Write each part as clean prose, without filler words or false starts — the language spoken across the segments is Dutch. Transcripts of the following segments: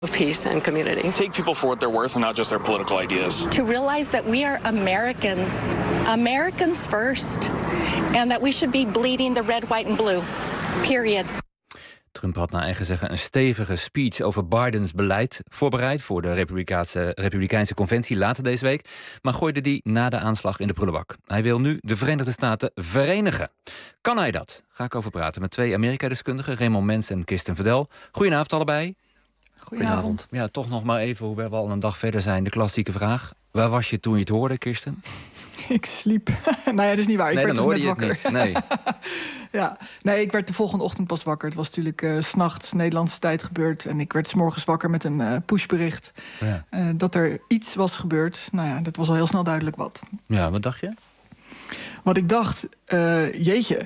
of peace and community. Take people for what they're worth and not just their political ideas. To realize that we are Americans, Americans first, and that we should be bleeding the red, white and blue, period. Trump had naar eigen zeggen een stevige speech over Bidens beleid voorbereid voor de Republikeinse conventie later deze week, maar gooide die na de aanslag in de prullenbak. Hij wil nu de Verenigde Staten verenigen. Kan hij dat? Ga ik over praten met twee Amerika-deskundigen, Raymond Mens en Kirsten Verdel. Goedenavond allebei. Goedenavond. Ja, toch nog maar even, hoewel we al een dag verder zijn, de klassieke vraag. Waar was je toen je het hoorde, Kirsten? Ik sliep. Nou ja, dat is niet waar. Nee, ik werd dan dus hoorde net je het wakker. niet. Nee. Ja, nee, ik werd de volgende ochtend pas wakker. Het was natuurlijk 's nachts Nederlandse tijd gebeurd. En ik werd 's morgens wakker met een pushbericht. Ja. Dat er iets was gebeurd. Nou ja, dat was al heel snel duidelijk wat. Ja, wat dacht je? Wat ik dacht, jeetje.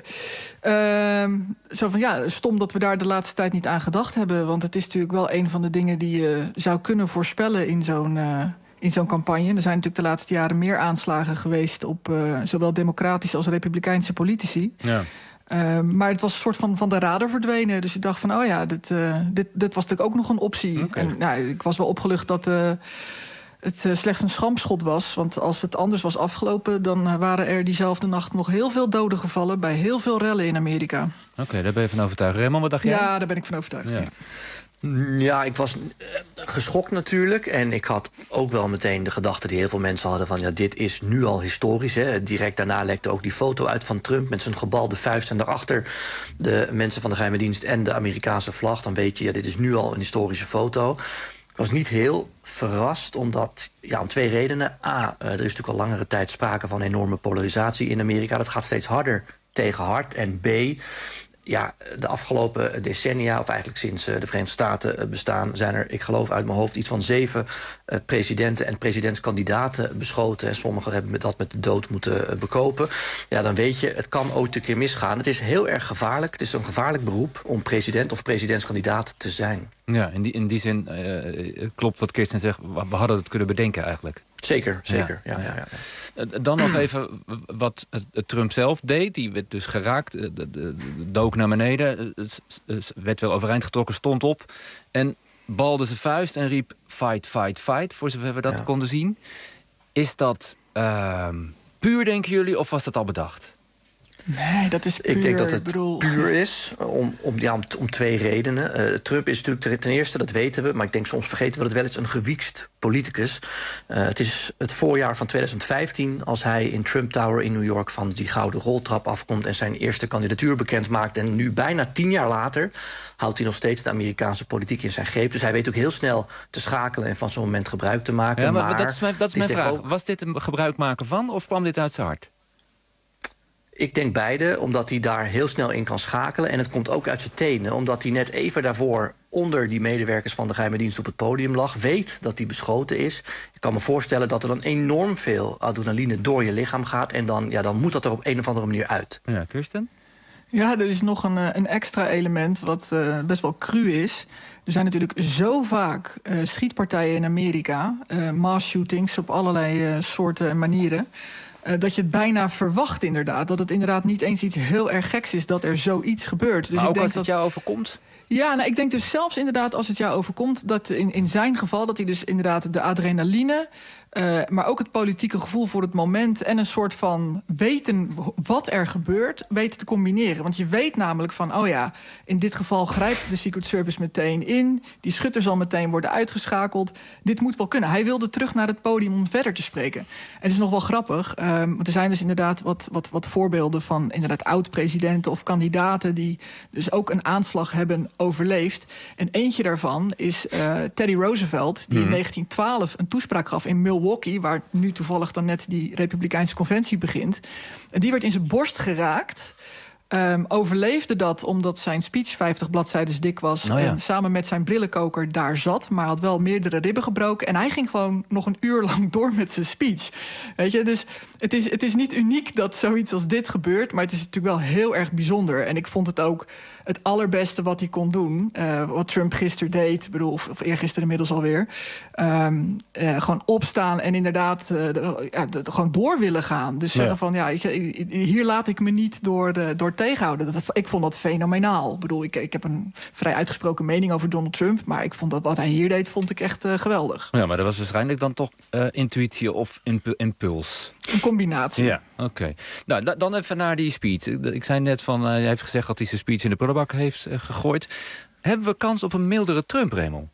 Zo van, ja, stom dat we daar de laatste tijd niet aan gedacht hebben. Want het is natuurlijk wel een van de dingen die je zou kunnen voorspellen in zo'n campagne. Er zijn natuurlijk de laatste jaren meer aanslagen geweest op zowel democratische als republikeinse politici. Ja. Maar het was een soort van de radar verdwenen. Dus ik dacht van, oh ja, dit was natuurlijk ook nog een optie. Okay. En nou, ik was wel opgelucht dat het slechts een schampschot was. Want als het anders was afgelopen, dan waren er diezelfde nacht nog heel veel doden gevallen bij heel veel rellen in Amerika. Oké, daar ben je van overtuigd. Raymond, wat dacht jij? Ja, daar ben ik van overtuigd. Ja. Ja, ik was geschokt natuurlijk. En ik had ook wel meteen de gedachte die heel veel mensen hadden van, ja, dit is nu al historisch. Hè. Direct daarna lekte ook die foto uit van Trump met zijn gebalde vuist en daarachter de mensen van de geheime dienst en de Amerikaanse vlag. Dan weet je, ja, dit is nu al een historische foto. Ik was niet heel verrast, omdat, ja, om twee redenen. A, er is natuurlijk al langere tijd sprake van enorme polarisatie in Amerika. Dat gaat steeds harder tegen hard. En B, ja, de afgelopen decennia, of eigenlijk sinds de Verenigde Staten bestaan, zijn er, ik geloof uit mijn hoofd, iets van 7 presidenten en presidentskandidaten beschoten. En sommigen hebben dat met de dood moeten bekopen. Ja, dan weet je, het kan ooit een keer misgaan. Het is heel erg gevaarlijk. Het is een gevaarlijk beroep om president of presidentskandidaat te zijn. Ja, in die zin klopt wat Kirsten zegt. We hadden het kunnen bedenken eigenlijk. Zeker. Ja. Dan nog even wat Trump zelf deed. Die werd dus geraakt, dook naar beneden, werd wel overeind getrokken, stond op en balde zijn vuist en riep fight, fight, fight, voor zover we dat konden zien. Is dat puur, denken jullie, of was dat al bedacht? Nee, dat is puur. Ik denk dat het puur is, om twee redenen. Trump is natuurlijk ten eerste, dat weten we, maar ik denk soms vergeten we dat wel eens, een gewiekst politicus. Het is het voorjaar van 2015 als hij in Trump Tower in New York van die gouden roltrap afkomt en zijn eerste kandidatuur bekend maakt. En nu bijna 10 jaar later houdt hij nog steeds de Amerikaanse politiek in zijn greep. Dus hij weet ook heel snel te schakelen en van zo'n moment gebruik te maken. Ja, maar dat is mijn vraag. Was dit een gebruik maken van, of kwam dit uit zijn hart? Ik denk beide, omdat hij daar heel snel in kan schakelen. En het komt ook uit zijn tenen, omdat hij net even daarvoor onder die medewerkers van de geheime dienst op het podium lag, weet dat hij beschoten is. Ik kan me voorstellen dat er dan enorm veel adrenaline door je lichaam gaat. En dan moet dat er op een of andere manier uit. Ja, Kirsten? Ja, er is nog een extra element wat best wel cru is. Er zijn natuurlijk zo vaak schietpartijen in Amerika, mass shootings op allerlei soorten en manieren, dat je het bijna verwacht inderdaad. Dat het inderdaad niet eens iets heel erg geks is dat er zoiets gebeurt. Dus maar ook als het jou overkomt? Ja, nou, ik denk dus zelfs inderdaad als het jou overkomt, dat in zijn geval dat hij dus inderdaad de adrenaline, maar ook het politieke gevoel voor het moment en een soort van weten wat er gebeurt, weten te combineren. Want je weet namelijk van, oh ja, in dit geval grijpt de Secret Service meteen in, die schutter zal meteen worden uitgeschakeld. Dit moet wel kunnen. Hij wilde terug naar het podium om verder te spreken. En het is nog wel grappig, want er zijn dus inderdaad wat voorbeelden van inderdaad oud-presidenten of kandidaten die dus ook een aanslag hebben overleefd. En eentje daarvan is Teddy Roosevelt, die in 1912 een toespraak gaf in Milwaukee, waar nu toevallig dan net die Republikeinse conventie begint. En die werd in zijn borst geraakt. Overleefde dat omdat zijn speech 50 bladzijden dik was. Oh ja. En samen met zijn brillenkoker daar zat, maar had wel meerdere ribben gebroken. En hij ging gewoon nog een uur lang door met zijn speech. Weet je, dus het is niet uniek dat zoiets als dit gebeurt, maar het is natuurlijk wel heel erg bijzonder. En ik vond het ook het allerbeste wat hij kon doen. Wat Trump gisteren deed, ik bedoel, of eergisteren inmiddels alweer. Gewoon opstaan en inderdaad gewoon door willen gaan. Dus zeggen van, hier laat ik me niet door tegenhouden. Ik vond dat fenomenaal. Ik bedoel, ik heb een vrij uitgesproken mening over Donald Trump, maar ik vond dat wat hij hier deed, vond ik echt geweldig. Ja, maar dat was waarschijnlijk dan toch intuïtie of impuls. Een combinatie. Ja, oké. Nou, dan even naar die speech. Ik zei net van, hij heeft gezegd dat hij zijn speech in de prullenbak heeft gegooid. Hebben we kans op een mildere Trump, Raymond?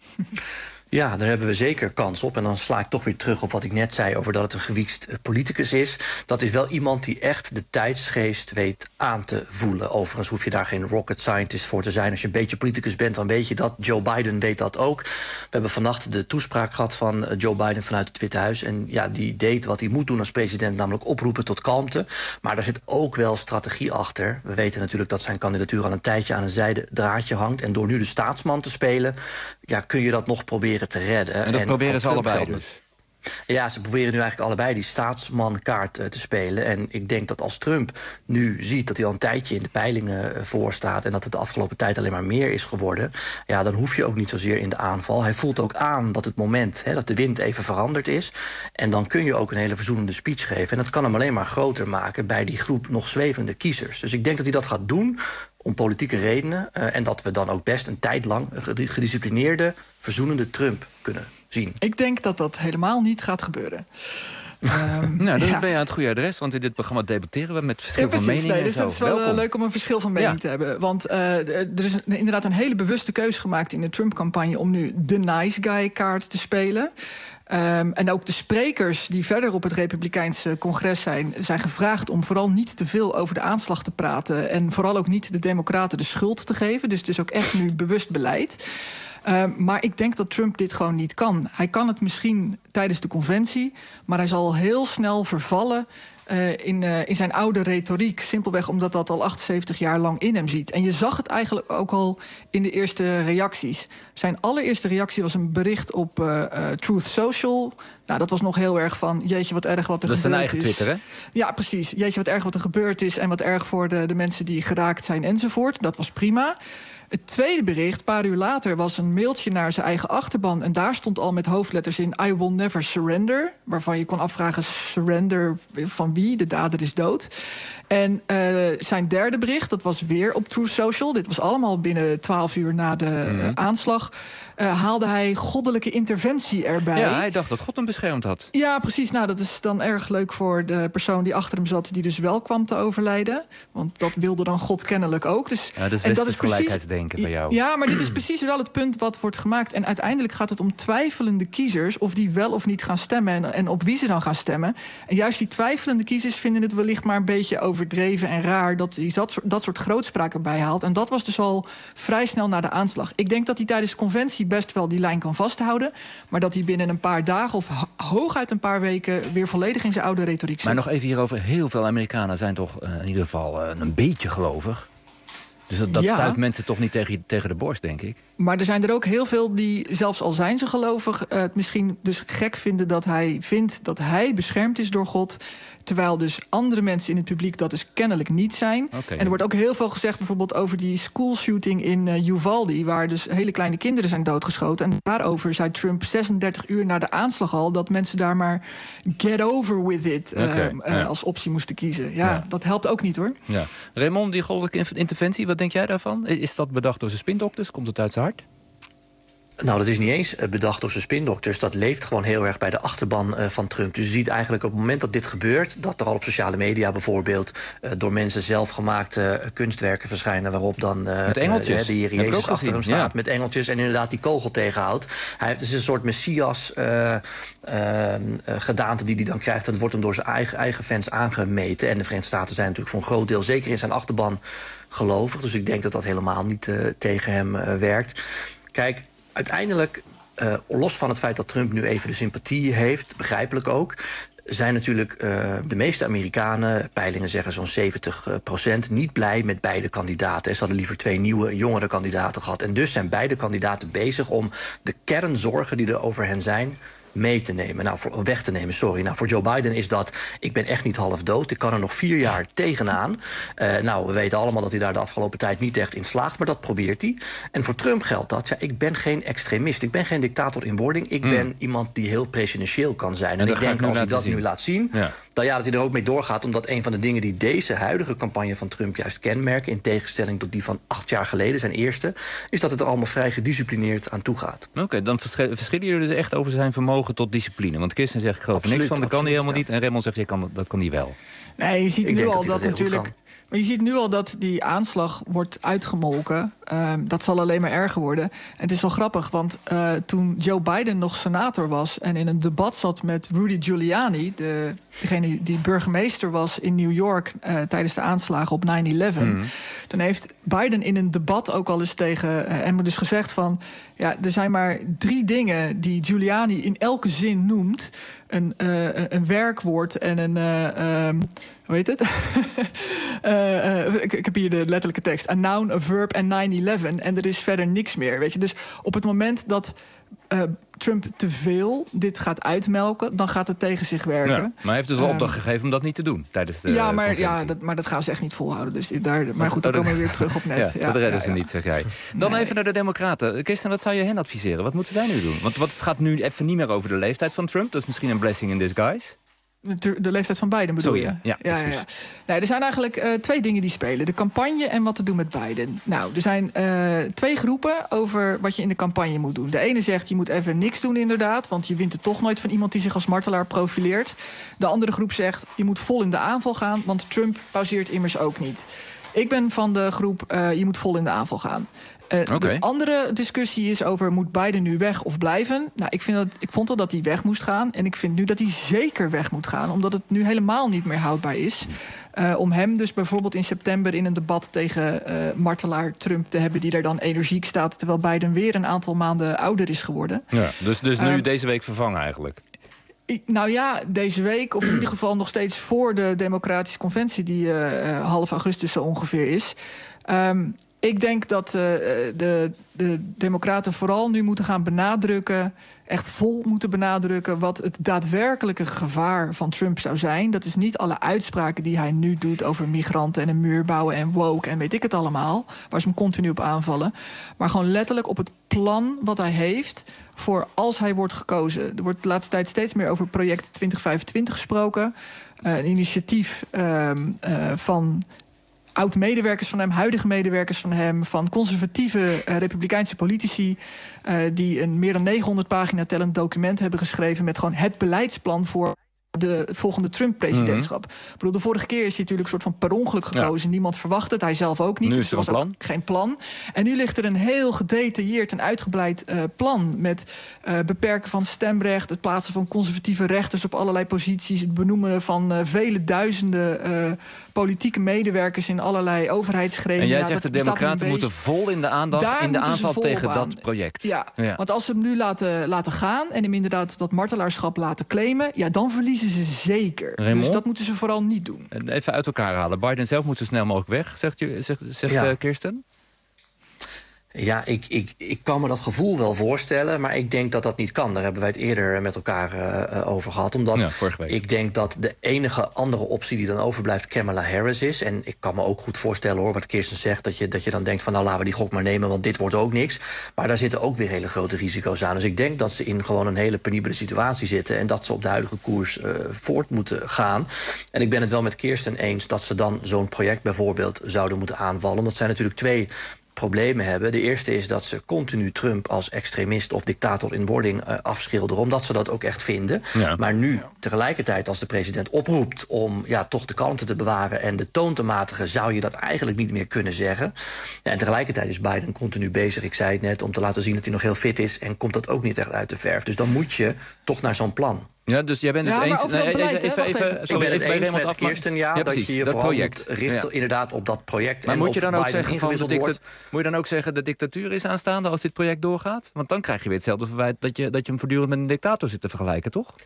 Ja, daar hebben we zeker kans op. En dan sla ik toch weer terug op wat ik net zei over dat het een gewiekst politicus is. Dat is wel iemand die echt de tijdsgeest weet aan te voelen. Overigens hoef je daar geen rocket scientist voor te zijn. Als je een beetje politicus bent, dan weet je dat. Joe Biden weet dat ook. We hebben vannacht de toespraak gehad van Joe Biden vanuit het Witte Huis. En ja, die deed wat hij moet doen als president, namelijk oproepen tot kalmte. Maar daar zit ook wel strategie achter. We weten natuurlijk dat zijn kandidatuur al een tijdje aan een zijden draadje hangt. En door nu de staatsman te spelen, kun je dat nog proberen te redden. En dat proberen ze allebei dus? Ja, ze proberen nu eigenlijk allebei die staatsmankaart te spelen. En ik denk dat als Trump nu ziet dat hij al een tijdje in de peilingen voor staat en dat het de afgelopen tijd alleen maar meer is geworden, dan hoef je ook niet zozeer in de aanval. Hij voelt ook aan dat het moment, dat de wind even veranderd is. En dan kun je ook een hele verzoenende speech geven. En dat kan hem alleen maar groter maken bij die groep nog zwevende kiezers. Dus ik denk dat hij dat gaat doen om politieke redenen. En dat we dan ook best een tijd lang gedisciplineerde, verzoenende Trump kunnen zien. Ik denk dat dat helemaal niet gaat gebeuren. Dan ben je aan het goede adres, want in dit programma debatteren we met verschil van meningen. Nee, dus dat is wel leuk om een verschil van mening te hebben. Want er is inderdaad een hele bewuste keuze gemaakt in de Trump-campagne om nu de nice guy-kaart te spelen. En ook de sprekers die verder op het Republikeinse congres zijn gevraagd om vooral niet te veel over de aanslag te praten en vooral ook niet de Democraten de schuld te geven. Dus het is ook echt nu bewust beleid. Maar ik denk dat Trump dit gewoon niet kan. Hij kan het misschien tijdens de conventie, maar hij zal heel snel vervallen in zijn oude retoriek. Simpelweg omdat dat al 78 jaar lang in hem zit. En je zag het eigenlijk ook al in de eerste reacties. Zijn allereerste reactie was een bericht op Truth Social. Nou, dat was nog heel erg van, jeetje, wat erg wat er gebeurd is. Dat is zijn eigen Twitter, hè? Ja, precies. Jeetje, wat erg wat er gebeurd is en wat erg voor de mensen die geraakt zijn enzovoort. Dat was prima. Het tweede bericht, een paar uur later, was een mailtje naar zijn eigen achterban. En daar stond al met hoofdletters in I will never surrender. Waarvan je kon afvragen, surrender van wie? De dader is dood. En zijn derde bericht, dat was weer op Truth Social. Dit was allemaal binnen 12 uur na de aanslag. Haalde hij goddelijke interventie erbij. Ja, hij dacht dat God hem beschermd had. Ja, precies. Nou, dat is dan erg leuk voor de persoon die achter hem zat, die dus wel kwam te overlijden. Want dat wilde dan God kennelijk ook. Dus, ja, dat is gelijkheidsdenken bij jou. Ja, maar dit is precies wel het punt wat wordt gemaakt. En uiteindelijk gaat het om twijfelende kiezers, of die wel of niet gaan stemmen en op wie ze dan gaan stemmen. En juist die twijfelende kiezers vinden het wellicht maar een beetje overdreven en raar dat hij dat soort grootspraak erbij haalt. En dat was dus al vrij snel na de aanslag. Ik denk dat hij tijdens de conventie best wel die lijn kan vasthouden, maar dat hij binnen een paar dagen of hooguit een paar weken weer volledig in zijn oude retoriek zit. Maar nog even hierover. Heel veel Amerikanen zijn toch in ieder geval een beetje gelovig. Dus dat stuit mensen toch niet tegen de borst, denk ik. Maar er zijn er ook heel veel die, zelfs al zijn ze gelovig, het misschien dus gek vinden dat hij vindt dat hij beschermd is door God, terwijl dus andere mensen in het publiek dat dus kennelijk niet zijn. Okay. En er wordt ook heel veel gezegd bijvoorbeeld over die schoolshooting in Uvalde, waar dus hele kleine kinderen zijn doodgeschoten. En daarover zei Trump 36 uur na de aanslag al dat mensen daar maar get over with it als optie moesten kiezen. Ja, dat helpt ook niet, hoor. Ja. Raymond, die goddelijke interventie, wat denk jij daarvan? Is dat bedacht door zijn spindokters? Komt het uit zijn hart? Nou, dat is niet eens bedacht door zijn spindokters. Dat leeft gewoon heel erg bij de achterban van Trump. Dus je ziet eigenlijk op het moment dat dit gebeurt, dat er al op sociale media bijvoorbeeld door mensen zelf gemaakte kunstwerken verschijnen, waarop dan met engeltjes. De Heer Jezus achter hem staat met engeltjes en inderdaad die kogel tegenhoudt. Hij heeft dus een soort Messias gedaante die hij dan krijgt. En dat wordt hem door zijn eigen fans aangemeten. En de Verenigde Staten zijn natuurlijk voor een groot deel, zeker in zijn achterban, gelovig. Dus ik denk dat dat helemaal niet tegen hem werkt. Kijk, uiteindelijk, los van het feit dat Trump nu even de sympathie heeft, begrijpelijk ook, zijn natuurlijk de meeste Amerikanen, peilingen zeggen zo'n 70%, niet blij met beide kandidaten. Ze hadden liever 2 nieuwe, jongere kandidaten gehad. En dus zijn beide kandidaten bezig om de kernzorgen die er over hen zijn weg te nemen. Sorry. Nou, voor Joe Biden is dat, ik ben echt niet half dood. Ik kan er nog 4 jaar tegenaan. We weten allemaal dat hij daar de afgelopen tijd niet echt in slaagt, maar dat probeert hij. En voor Trump geldt dat, ik ben geen extremist. Ik ben geen dictator in wording. Ik ben iemand die heel presidentieel kan zijn. En ik denk, als hij dat nu laat zien, dat hij er ook mee doorgaat, omdat een van de dingen die deze huidige campagne van Trump juist kenmerken, in tegenstelling tot die van 8 jaar geleden, zijn eerste, is dat het er allemaal vrij gedisciplineerd aan toe gaat. Oké, dan verschillen jullie dus echt over zijn vermogen tot discipline. Want Kirsten zegt, ik geloof er niks van, dat kan hij helemaal niet. En Raymond zegt, dat kan hij wel. Nee, je ziet nu al dat natuurlijk. Maar je ziet nu al dat die aanslag wordt uitgemolken. Dat zal alleen maar erger worden. En het is wel grappig, want toen Joe Biden nog senator was en in een debat zat met Rudy Giuliani, degene die burgemeester was in New York tijdens de aanslagen op 9/11... Toen heeft Biden in een debat ook al eens tegen hem dus gezegd van, er zijn maar 3 dingen die Giuliani in elke zin noemt. Een werkwoord en een hoe heet het? Ik heb hier de letterlijke tekst. A noun, a verb en 9/11. En er is verder niks meer. Weet je? Dus op het moment dat Trump te veel dit gaat uitmelken, dan gaat het tegen zich werken. Ja, maar hij heeft dus wel opdracht gegeven om dat niet te doen tijdens de maar dat gaan ze echt niet volhouden. Dus maar goed, dan komen we weer terug op net. Dat redden ze niet, zeg jij. Dan even naar de Democraten. Kirsten, wat zou je hen adviseren? Wat moeten zij nu doen? Want het gaat nu even niet meer over de leeftijd van Trump. Dat is misschien een blessing in disguise. De leeftijd van Biden bedoel je? Ja. Nee, er zijn eigenlijk 2 dingen die spelen. De campagne en wat te doen met Biden. Nou, er zijn 2 groepen over wat je in de campagne moet doen. De ene zegt, je moet even niks doen inderdaad, want je wint er toch nooit van iemand die zich als martelaar profileert. De andere groep zegt, je moet vol in de aanval gaan, want Trump pauzeert immers ook niet. Ik ben van de groep, je moet vol in de aanval gaan. De andere discussie is over, moet Biden nu weg of blijven? Nou, ik vond al dat hij weg moest gaan. En ik vind nu dat hij zeker weg moet gaan, omdat het nu helemaal niet meer houdbaar is. Om hem dus bijvoorbeeld in september in een debat tegen martelaar Trump te hebben, die daar dan energiek staat, terwijl Biden weer een aantal maanden ouder is geworden. Ja, dus nu deze week vervangen eigenlijk? Nou ja, deze week, of in ieder geval nog steeds voor de Democratische Conventie, die half augustus zo ongeveer is. Ik denk dat de Democraten vooral nu moeten gaan benadrukken, echt vol moeten benadrukken, wat het daadwerkelijke gevaar van Trump zou zijn. Dat is niet alle uitspraken die hij nu doet over migranten en een muur bouwen en woke en weet ik het allemaal, waar ze hem continu op aanvallen. Maar gewoon letterlijk op het plan wat hij heeft voor als hij wordt gekozen. Er wordt de laatste tijd steeds meer over project 2025 gesproken. Een initiatief van oud-medewerkers van hem, huidige medewerkers van hem, van conservatieve republikeinse politici, die een meer dan 900 pagina tellend document hebben geschreven met gewoon het beleidsplan voor het volgende Trump-presidentschap. Ik bedoel, de vorige keer is hij natuurlijk een soort van per ongeluk gekozen. Ja. Niemand verwacht het, hij zelf ook niet. Nu dus is er was ook geen plan. En nu ligt er een heel gedetailleerd en uitgebreid plan met beperken van stemrecht, het plaatsen van conservatieve rechters op allerlei posities, het benoemen van vele duizenden politieke medewerkers in allerlei overheidsgremia. En jij zegt de Democraten moeten vol in de aandacht in de aanval tegen dat project. Ja, want als ze hem nu laten gaan en hem inderdaad dat martelaarschap laten claimen, dan verliezen ze zeker. Raymond? Dus dat moeten ze vooral niet doen. Even uit elkaar halen. Biden zelf moet zo snel mogelijk weg, zegt Kirsten? Ja, ik kan me dat gevoel wel voorstellen, maar ik denk dat dat niet kan. Daar hebben wij het eerder met elkaar over gehad. Omdat ik denk dat de enige andere optie die dan overblijft Kamala Harris is. En ik kan me ook goed voorstellen, hoor, wat Kirsten zegt, dat je dan denkt van, nou, laten we die gok maar nemen, want dit wordt ook niks. Maar daar zitten ook weer hele grote risico's aan. Dus ik denk dat ze in gewoon een hele penibele situatie zitten en dat ze op de huidige koers voort moeten gaan. En ik ben het wel met Kirsten eens dat ze dan zo'n project bijvoorbeeld zouden moeten aanvallen. Dat zijn natuurlijk 2 problemen hebben. De eerste is dat ze continu Trump als extremist of dictator in wording afschilderen, omdat ze dat ook echt vinden. Ja. Maar nu, tegelijkertijd, als de president oproept om toch de kalmte te bewaren en de toon te matigen, zou je dat eigenlijk niet meer kunnen zeggen. Ja, en tegelijkertijd is Biden continu bezig, ik zei het net, om te laten zien dat hij nog heel fit is en komt dat ook niet echt uit de verf. Dus dan moet je toch naar zo'n plan. Ja, dus jij bent het eens. Ik ben het eens met Kirsten, dat je je vooral moet richten inderdaad op dat project. Maar en moet je dan ook zeggen moet je dan ook zeggen de dictatuur is aanstaande als dit project doorgaat? Want dan krijg je weer hetzelfde verwijt dat je hem voortdurend met een dictator zit te vergelijken, toch?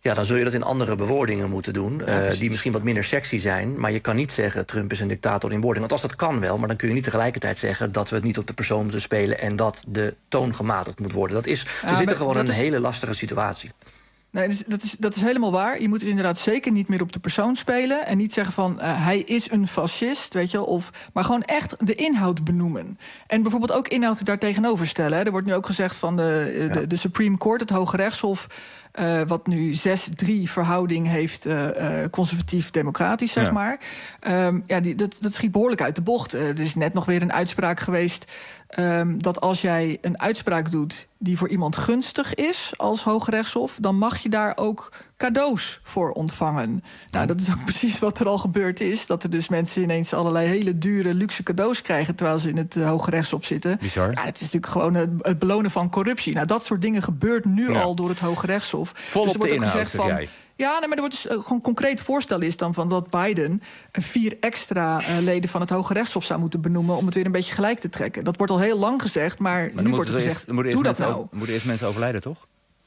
Ja, dan zul je dat in andere bewoordingen moeten doen. Die misschien wat minder sexy zijn. Maar je kan niet zeggen, Trump is een dictator in wording. Want als dat kan wel, maar dan kun je niet tegelijkertijd zeggen dat we het niet op de persoon moeten spelen en dat de toon gematigd moet worden. Ze zitten gewoon in een hele lastige situatie. Nee, dat is helemaal waar. Je moet dus inderdaad zeker niet meer op de persoon spelen. En niet zeggen van, hij is een fascist, weet je. Maar gewoon echt de inhoud benoemen. En bijvoorbeeld ook inhoud daar tegenover stellen. Hè. Er wordt nu ook gezegd van de Supreme Court, het Hoge Rechtshof, wat nu 6-3 verhouding heeft, conservatief-democratisch, zeg maar. Dat schiet behoorlijk uit de bocht. Er is net nog weer een uitspraak geweest dat als jij een uitspraak doet die voor iemand gunstig is als Hooggerechtshof, dan mag je daar ook cadeaus voor ontvangen. Nou, dat is ook precies wat er al gebeurd is. Dat er dus mensen ineens allerlei hele dure, luxe cadeaus krijgen terwijl ze in het Hooggerechtshof zitten. Bizar. Ja, het is natuurlijk gewoon het belonen van corruptie. Nou, dat soort dingen gebeurt nu al door het Hooggerechtshof. Vol dus op de inhoud, zeg jij. Ja, nee, maar er wordt dus gewoon een concreet voorstel is dan van dat Biden 4 extra leden van het Hoge Rechtshof zou moeten benoemen om het weer een beetje gelijk te trekken. Dat wordt al heel lang gezegd, maar nu wordt er gezegd, doe dat nou. Moeten eerst mensen overlijden, toch?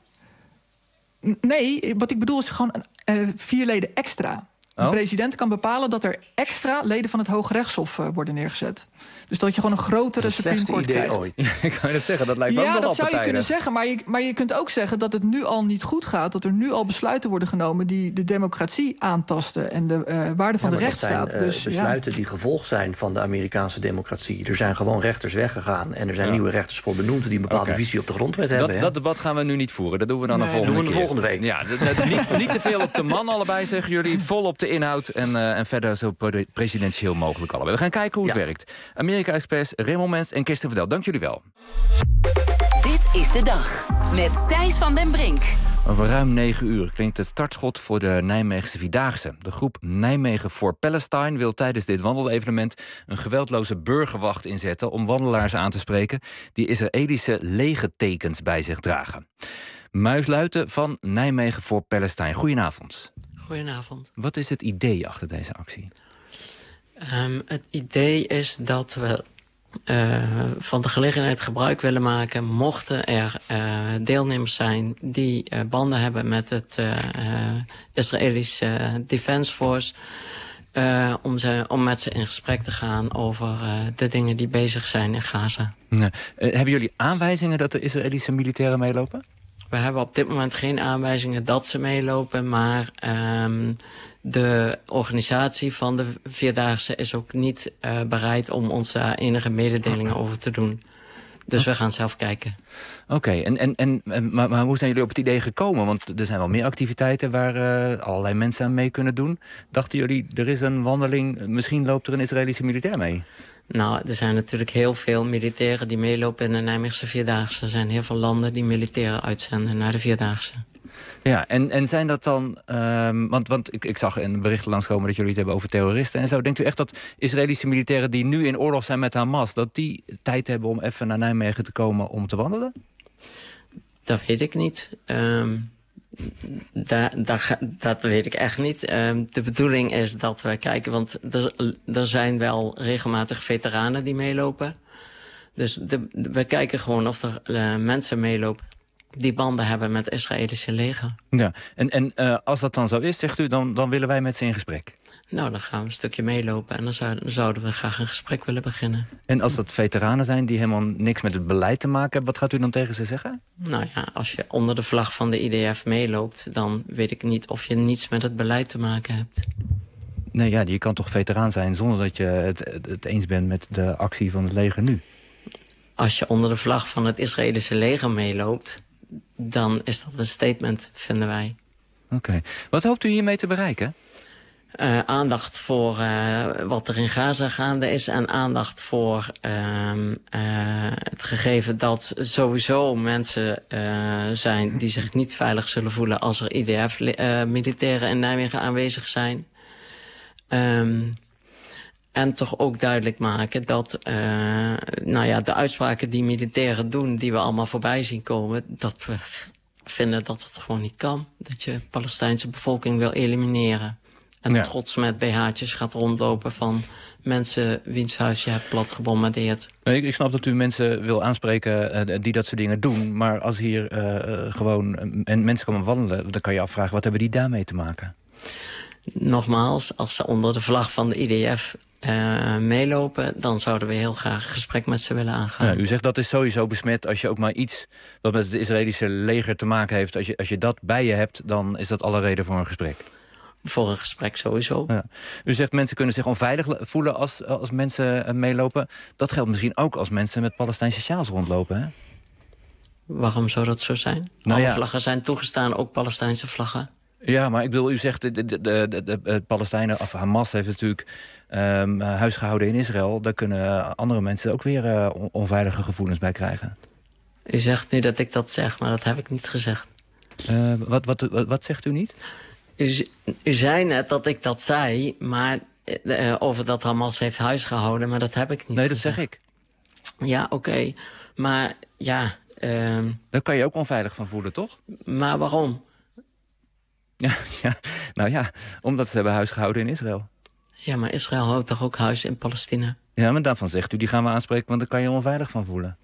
Nee, wat ik bedoel is gewoon 4 leden extra. De president kan bepalen dat er extra leden van het Hoge Rechtshof worden neergezet. Dus dat je gewoon een grotere Supreme Court krijgt. Ooit. Ik kan het zeggen, dat lijkt me ook Ja, nog dat zou je kunnen zeggen. Maar je kunt ook zeggen dat het nu al niet goed gaat. Dat er nu al besluiten worden genomen die de democratie aantasten en de waarde van de rechtsstaat. Dat zijn besluiten die gevolg zijn van de Amerikaanse democratie. Er zijn gewoon rechters weggegaan en er zijn nieuwe rechters voor benoemd die een bepaalde visie op de grondwet hebben. Dat debat gaan we nu niet voeren. Dat doen we dan de volgende keer. De volgende week. Ja, niet te veel op de man allebei, zeggen jullie. Vol op de inhoud en verder zo presidentieel mogelijk allebei. We gaan kijken hoe het werkt. Amerika-express, Raymond Mens en Kirsten Verdel. Dank jullie wel. Dit is de dag met Thijs van den Brink. Over ruim 9 uur klinkt het startschot voor de Nijmeegse Vierdaagse. De groep Nijmegen for Palestine wil tijdens dit wandelevenement een geweldloze burgerwacht inzetten om wandelaars aan te spreken die Israëlische legertekens bij zich dragen. Muis Luiten van Nijmegen for Palestine. Goedenavond. Goedenavond. Wat is het idee achter deze actie? Het idee is dat we van de gelegenheid gebruik willen maken, mochten er deelnemers zijn die banden hebben met het Israëlische Defense Force, om met ze in gesprek te gaan over de dingen die bezig zijn in Gaza. Hebben jullie aanwijzingen dat de Israëlische militairen meelopen? We hebben op dit moment geen aanwijzingen dat ze meelopen, maar de organisatie van de Vierdaagse is ook niet bereid om ons daar enige mededelingen over te doen. Dus we gaan zelf kijken. Oké, maar hoe zijn jullie op het idee gekomen? Want er zijn wel meer activiteiten waar allerlei mensen aan mee kunnen doen. Dachten jullie, er is een wandeling, misschien loopt er een Israëlische militair mee? Nou, er zijn natuurlijk heel veel militairen die meelopen in de Nijmeegse Vierdaagse. Er zijn heel veel landen die militairen uitzenden naar de Vierdaagse. Ja, en zijn dat dan... Want ik zag in berichten langskomen dat jullie het hebben over terroristen en zo. Denkt u echt dat Israëlische militairen die nu in oorlog zijn met Hamas, dat die tijd hebben om even naar Nijmegen te komen om te wandelen? Dat weet ik niet. Dat weet ik echt niet. De bedoeling is dat we kijken, want er zijn wel regelmatig veteranen die meelopen. Dus we kijken gewoon of er mensen meelopen die banden hebben met het Israëlische leger. Ja, en als dat dan zo is, zegt u, dan willen wij met ze in gesprek. Nou, dan gaan we een stukje meelopen en dan zouden we graag een gesprek willen beginnen. En als dat veteranen zijn die helemaal niks met het beleid te maken hebben, wat gaat u dan tegen ze zeggen? Nou ja, als je onder de vlag van de IDF meeloopt, dan weet ik niet of je niets met het beleid te maken hebt. Nee, ja, je kan toch veteraan zijn zonder dat je het eens bent met de actie van het leger nu? Als je onder de vlag van het Israëlische leger meeloopt, dan is dat een statement, vinden wij. Oké. Wat hoopt u hiermee te bereiken? Aandacht voor wat er in Gaza gaande is en aandacht voor het gegeven dat sowieso mensen zijn die zich niet veilig zullen voelen als er IDF-militairen in Nijmegen aanwezig zijn. En toch ook duidelijk maken dat de uitspraken die militairen doen, die we allemaal voorbij zien komen, dat we vinden dat het gewoon niet kan. Dat je de Palestijnse bevolking wil elimineren. En trots met BH'tjes gaat rondlopen van mensen wiens huis je hebt plat gebombardeerd. Nee, ik snap dat u mensen wil aanspreken die dat soort dingen doen. Maar als hier gewoon mensen komen wandelen, dan kan je afvragen, wat hebben die daarmee te maken? Nogmaals, als ze onder de vlag van de IDF meelopen, dan zouden we heel graag een gesprek met ze willen aangaan. Ja, u zegt dat is sowieso besmet. Als je ook maar iets wat met het Israëlische leger te maken heeft, als je dat bij je hebt, dan is dat alle reden voor een gesprek. Voor een gesprek sowieso. Ja. U zegt mensen kunnen zich onveilig voelen als mensen meelopen. Dat geldt misschien ook als mensen met Palestijnse sjaals rondlopen, hè? Waarom zou dat zo zijn? Alle vlaggen zijn toegestaan, ook Palestijnse vlaggen. Ja, maar ik bedoel, u zegt de Palestijnen, of Hamas heeft natuurlijk huis gehouden in Israël. Daar kunnen andere mensen ook weer onveilige gevoelens bij krijgen. U zegt nu dat ik dat zeg, maar dat heb ik niet gezegd. Wat zegt u niet? U zei net dat ik dat zei, maar over dat Hamas heeft huis gehouden, maar dat heb ik niet. Nee, dat zeg ik. Ja, oké. Maar ja... Daar kan je ook onveilig van voelen, toch? Maar waarom? Nou ja, omdat ze hebben huis gehouden in Israël. Ja, maar Israël houdt toch ook huis in Palestina? Ja, maar daarvan zegt u, die gaan we aanspreken, want daar kan je onveilig van voelen.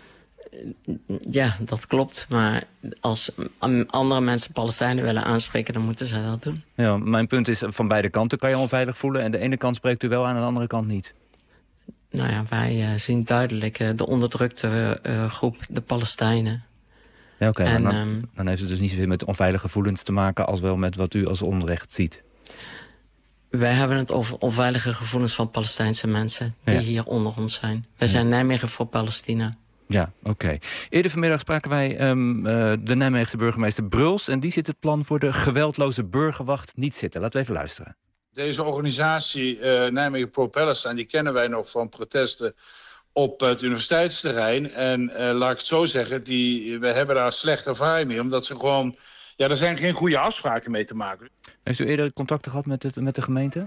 Ja, dat klopt. Maar als andere mensen Palestijnen willen aanspreken, dan moeten zij dat doen. Ja, mijn punt is, van beide kanten kan je onveilig voelen. En de ene kant spreekt u wel aan, de andere kant niet. Nou ja, wij zien duidelijk de onderdrukte groep, de Palestijnen. Ja, oké, maar dan heeft het dus niet zoveel met onveilige gevoelens te maken als wel met wat u als onrecht ziet. Wij hebben het over onveilige gevoelens van Palestijnse mensen die hier onder ons zijn. Wij zijn Nijmegen voor Palestina. Ja, oké. Eerder vanmiddag spraken wij de Nijmeegse burgemeester Bruls, en die zit het plan voor de geweldloze burgerwacht niet zitten. Laten we even luisteren. Deze organisatie Nijmegen Pro-Palestine, die kennen wij nog van protesten op het universiteitsterrein. En laat ik het zo zeggen, we hebben daar slechte ervaring mee. Omdat ze gewoon... Ja, er zijn geen goede afspraken mee te maken. Heeft u eerder contacten gehad met de gemeente?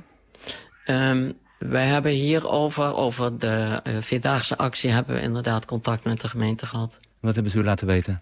Wij hebben hierover, over de Vierdaagse actie, hebben we inderdaad contact met de gemeente gehad. Wat hebben ze u laten weten?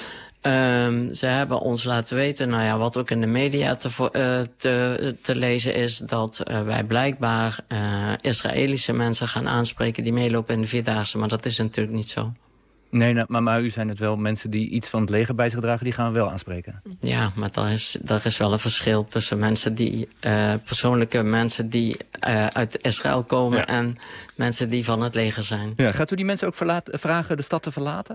Ze hebben ons laten weten, nou ja, wat ook in de media te lezen is, dat wij blijkbaar Israëlische mensen gaan aanspreken die meelopen in de Vierdaagse. Maar dat is natuurlijk niet zo. Nee, maar u zijn het wel mensen die iets van het leger bij zich dragen, die gaan we wel aanspreken. Ja, maar er is wel een verschil tussen mensen die persoonlijke mensen die uit Israël komen en mensen die van het leger zijn. Ja, gaat u die mensen ook vragen de stad te verlaten?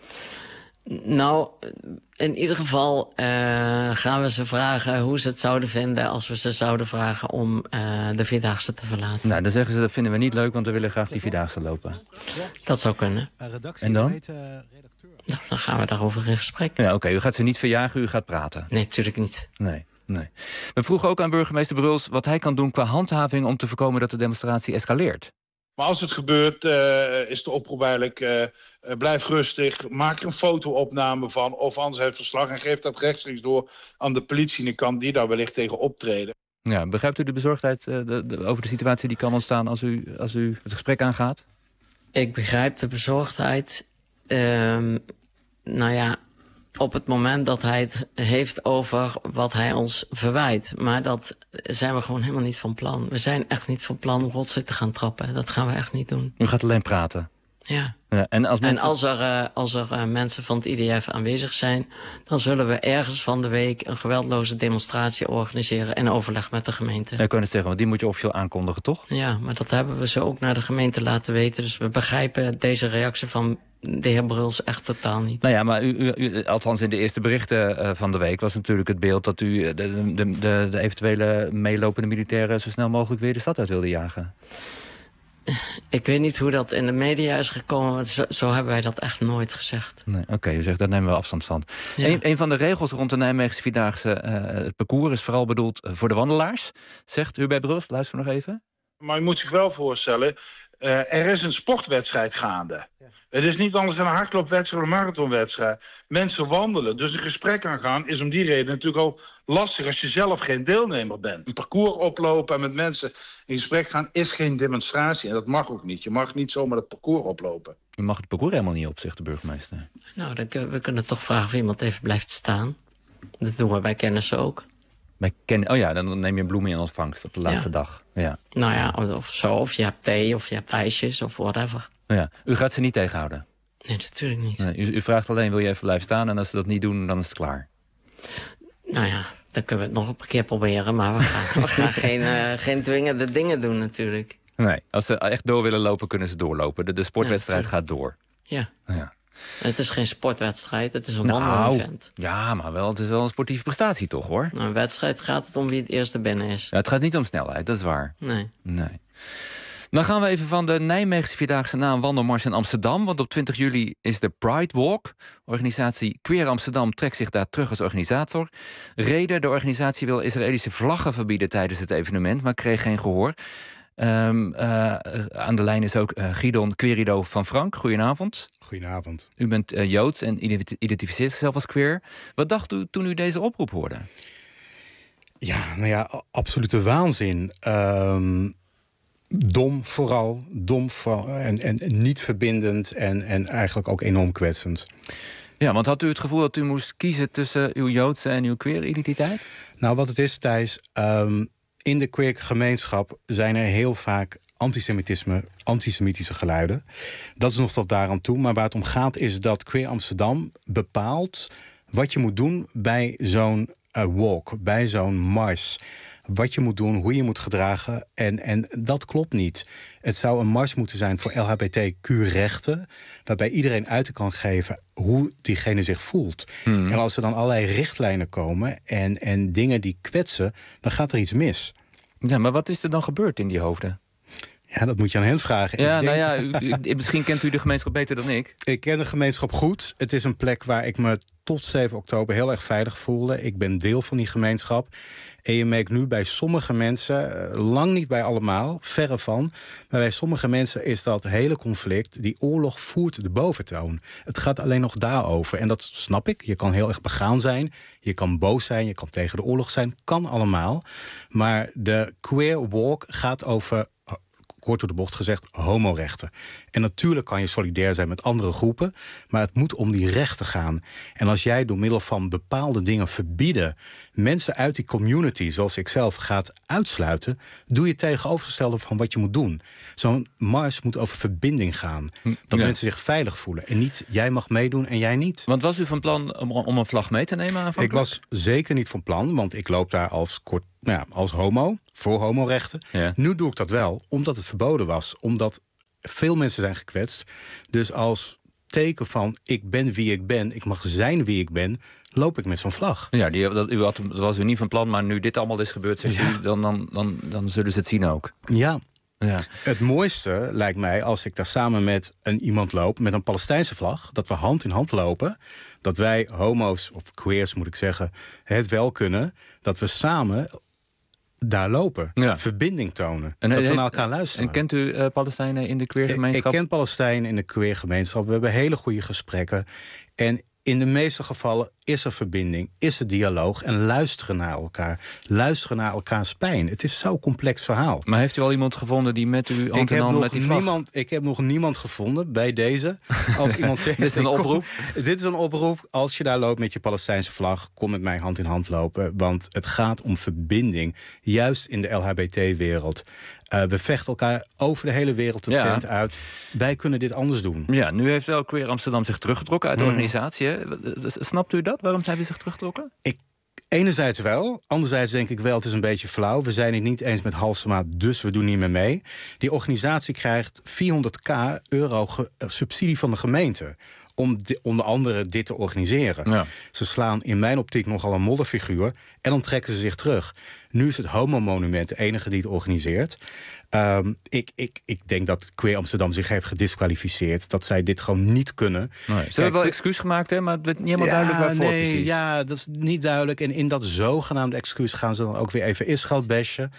Nou, in ieder geval gaan we ze vragen hoe ze het zouden vinden als we ze zouden vragen om de Vierdaagse te verlaten. Nou, dan zeggen ze dat vinden we niet leuk, want we willen graag die Vierdaagse lopen. Dat zou kunnen. En dan? Nou, dan gaan we daarover in gesprek. Ja, oké, u gaat ze niet verjagen, u gaat praten. Nee, natuurlijk niet. Nee. We vroegen ook aan burgemeester Bruls wat hij kan doen qua handhaving om te voorkomen dat de demonstratie escaleert. Maar als het gebeurt, is de oproep eigenlijk... blijf rustig, maak er een foto-opname van of anders het verslag... en geef dat rechtstreeks door aan de politie. En kan die daar wellicht tegen optreden. Ja, begrijpt u de bezorgdheid over de situatie die kan ontstaan als u het gesprek aangaat? Ik begrijp de bezorgdheid. Nou ja, op het moment dat hij het heeft over wat hij ons verwijt. Maar dat zijn we gewoon helemaal niet van plan. We zijn echt niet van plan om rotzooi te gaan trappen. Dat gaan we echt niet doen. U gaat alleen praten? Ja. En als er mensen van het IDF aanwezig zijn... dan zullen we ergens van de week een geweldloze demonstratie organiseren... in overleg met de gemeente. Ja, ik kan het zeggen, want die moet je officieel aankondigen, toch? Ja, maar dat hebben we ze ook naar de gemeente laten weten. Dus we begrijpen deze reactie van de heer Bruls echt totaal niet. Nou ja, maar u althans in de eerste berichten van de week... was natuurlijk het beeld dat u de eventuele meelopende militairen... zo snel mogelijk weer de stad uit wilde jagen. Ik weet niet hoe dat in de media is gekomen. Want zo hebben wij dat echt nooit gezegd. Nee, oké, u zegt, daar nemen we afstand van. Ja. Een van de regels rond de Nijmeegse Vierdaagse... het parcours is vooral bedoeld voor de wandelaars. Zegt u bij Bruls, luister nog even. Maar je moet zich wel voorstellen... er is een sportwedstrijd gaande. Ja. Het is niet anders dan een hardloopwedstrijd of een marathonwedstrijd. Mensen wandelen, dus een gesprek aangaan is om die reden natuurlijk al lastig als je zelf geen deelnemer bent. Een parcours oplopen en met mensen in gesprek gaan is geen demonstratie. En dat mag ook niet. Je mag niet zomaar het parcours oplopen. U mag het parcours helemaal niet op, zegt de burgemeester. Nou, we kunnen toch vragen of iemand even blijft staan. Dat doen we bij kennissen ook. Dan neem je bloemen in ontvangst op de laatste dag. Ja. Nou ja, of zo. Of je hebt thee, of je hebt ijsjes, of whatever. Ja. U gaat ze niet tegenhouden? Nee, natuurlijk niet. Nee, u vraagt alleen, wil je even blijven staan? En als ze dat niet doen, dan is het klaar. Nou ja, dan kunnen we het nog een keer proberen. Maar we gaan geen dwingende dingen doen natuurlijk. Nee, als ze echt door willen lopen, kunnen ze doorlopen. De sportwedstrijd gaat door. Ja. Ja. Het is geen sportwedstrijd, het is een wandelevent. Ja, maar het is wel een sportieve prestatie toch, hoor? Nou, een wedstrijd gaat het om wie het eerste binnen is. Ja, het gaat niet om snelheid, dat is waar. Nee. Dan gaan we even van de Nijmeegse Vierdaagse naar een wandelmars in Amsterdam. Want op 20 juli is de Pride Walk. Organisatie Queer Amsterdam trekt zich daar terug als organisator. Reden, de organisatie wil Israëlische vlaggen verbieden tijdens het evenement, maar kreeg geen gehoor. Aan de lijn is ook Gidon Querido van Frank. Goedenavond. Goedenavond. U bent Joods en identificeert zichzelf als queer. Wat dacht u toen u deze oproep hoorde? Ja, nou ja, absolute waanzin. Dom vooral en niet verbindend en eigenlijk ook enorm kwetsend. Ja, want had u het gevoel dat u moest kiezen tussen uw Joodse en uw queer identiteit? Nou, wat het is, Thijs, in de queer gemeenschap zijn er heel vaak antisemitische geluiden. Dat is nog tot daaraan toe. Maar waar het om gaat is dat Queer Amsterdam bepaalt wat je moet doen bij zo'n walk, bij zo'n mars. Wat je moet doen, hoe je moet gedragen. En dat klopt niet. Het zou een mars moeten zijn voor LHBTQ-rechten, waarbij iedereen uit kan geven hoe diegene zich voelt. En als er dan allerlei richtlijnen komen en dingen die kwetsen, dan gaat er iets mis. Ja, maar wat is er dan gebeurd in die hoofden? Ja, dat moet je aan hen vragen. Ja, misschien kent u de gemeenschap beter dan ik. Ik ken de gemeenschap goed. Het is een plek waar ik me tot 7 oktober heel erg veilig voelde. Ik ben deel van die gemeenschap. En je merkt nu bij sommige mensen, lang niet bij allemaal, verre van, maar bij sommige mensen is dat hele conflict, die oorlog voert de boventoon. Het gaat alleen nog daarover. En dat snap ik. Je kan heel erg begaan zijn. Je kan boos zijn. Je kan tegen de oorlog zijn. Kan allemaal. Maar de queer walk gaat over, kort door de bocht gezegd, homorechten. En natuurlijk kan je solidair zijn met andere groepen, maar het moet om die rechten gaan. En als jij door middel van bepaalde dingen verbieden mensen uit die community, zoals ik zelf, gaat uitsluiten, doe je het tegenovergestelde van wat je moet doen. Zo'n mars moet over verbinding gaan. Dat mensen zich veilig voelen. En niet, jij mag meedoen en jij niet. Want was u van plan om een vlag mee te nemen aanvankelijk? Ik was zeker niet van plan, want ik loop daar als homo, voor homorechten. Ja. Nu doe ik dat wel, omdat het verboden was. Omdat veel mensen zijn gekwetst. Dus als teken van ik ben wie ik ben, ik mag zijn wie ik ben, loop ik met zo'n vlag. Ja, dat was u niet van plan, maar nu dit allemaal is gebeurd, zegt u, dan zullen ze het zien ook. Ja. Het mooiste lijkt mij als ik daar samen met iemand loop met een Palestijnse vlag, dat we hand in hand lopen, dat wij homo's, of queers moet ik zeggen, het wel kunnen, dat we samen daar lopen, verbinding tonen, dat we naar elkaar luisteren. En kent u Palestijnen in de queergemeenschap? Ik ken Palestijnen in de queergemeenschap. We hebben hele goede gesprekken. En in de meeste gevallen is er verbinding, is er dialoog en luisteren naar elkaar. Luisteren naar elkaars pijn. Het is zo'n complex verhaal. Maar heeft u al iemand gevonden die met u hand in hand met die vlag? Ik heb nog niemand gevonden bij deze. Als iemand zegt, dit is een oproep? Dit is een oproep. Als je daar loopt met je Palestijnse vlag, kom met mij hand in hand lopen. Want het gaat om verbinding. Juist in de LHBT-wereld. We vechten elkaar over de hele wereld de tent uit. Wij kunnen dit anders doen. Ja, nu heeft wel Queer Amsterdam zich teruggetrokken uit de organisatie. Hè? Snapt u dat? Waarom zijn we zich teruggetrokken? Enerzijds wel. Anderzijds denk ik wel, het is een beetje flauw. We zijn het niet eens met Halsema, dus we doen niet meer mee. Die organisatie krijgt €400.000 subsidie van de gemeente om onder andere dit te organiseren. Ja. Ze slaan in mijn optiek nogal een modderfiguur en dan trekken ze zich terug. Nu is het Homo-monument de enige die het organiseert. Ik denk dat Queer Amsterdam zich heeft gedisqualificeerd. Dat zij dit gewoon niet kunnen. Nee. Ze hebben wel excuus gemaakt, hè, maar het werd niet helemaal duidelijk waarvoor precies. Ja, dat is niet duidelijk. En in dat zogenaamde excuus gaan ze dan ook weer even Israël bashen.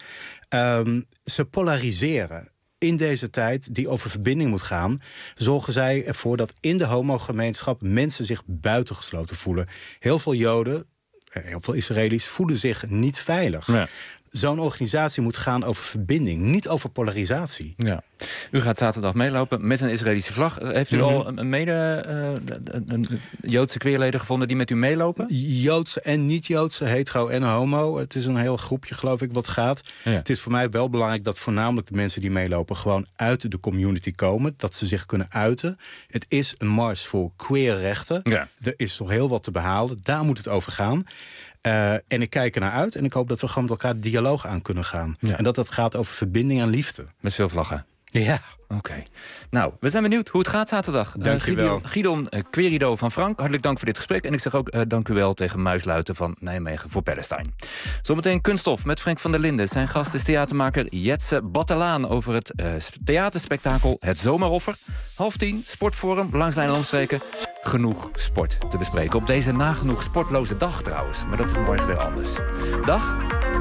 Ze polariseren. In deze tijd die over verbinding moet gaan, zorgen zij ervoor dat in de homogemeenschap mensen zich buitengesloten voelen. Heel veel Joden, heel veel Israëli's voelen zich niet veilig. Ja. zo'n organisatie moet gaan over verbinding, niet over polarisatie. Ja. U gaat zaterdag meelopen met een Israëlische vlag. Heeft u al een Joodse queerleden gevonden die met u meelopen? Joodse en niet-Joodse, hetero en homo. Het is een heel groepje, geloof ik, wat gaat. Ja. Het is voor mij wel belangrijk dat voornamelijk de mensen die meelopen gewoon uit de community komen. Dat ze zich kunnen uiten. Het is een mars voor queer rechten. Ja. Er is nog heel wat te behalen. Daar moet het over gaan. En ik kijk er naar uit en ik hoop dat we gewoon met elkaar dialoog aan kunnen gaan. Ja. En dat het gaat over verbinding en liefde. Met veel vlaggen. Ja. Oké. Nou, we zijn benieuwd hoe het gaat zaterdag. Dank u wel. Gideon Querido van Frank, hartelijk dank voor dit gesprek. En ik zeg ook dank u wel tegen Muisluiten van Nijmegen voor Palestine. Zometeen Kunststof met Frank van der Linden. Zijn gast is theatermaker Jetse Battelaan over het theaterspektakel Het Zomeroffer. 9:30, Sportforum, Langslijn en Omstreken. Genoeg sport te bespreken. Op deze nagenoeg sportloze dag trouwens. Maar dat is morgen weer anders. Dag.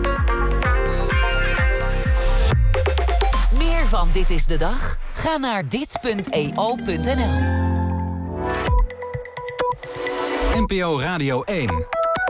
Meer van Dit is de Dag? Ga naar dit.eo.nl. NPO Radio 1.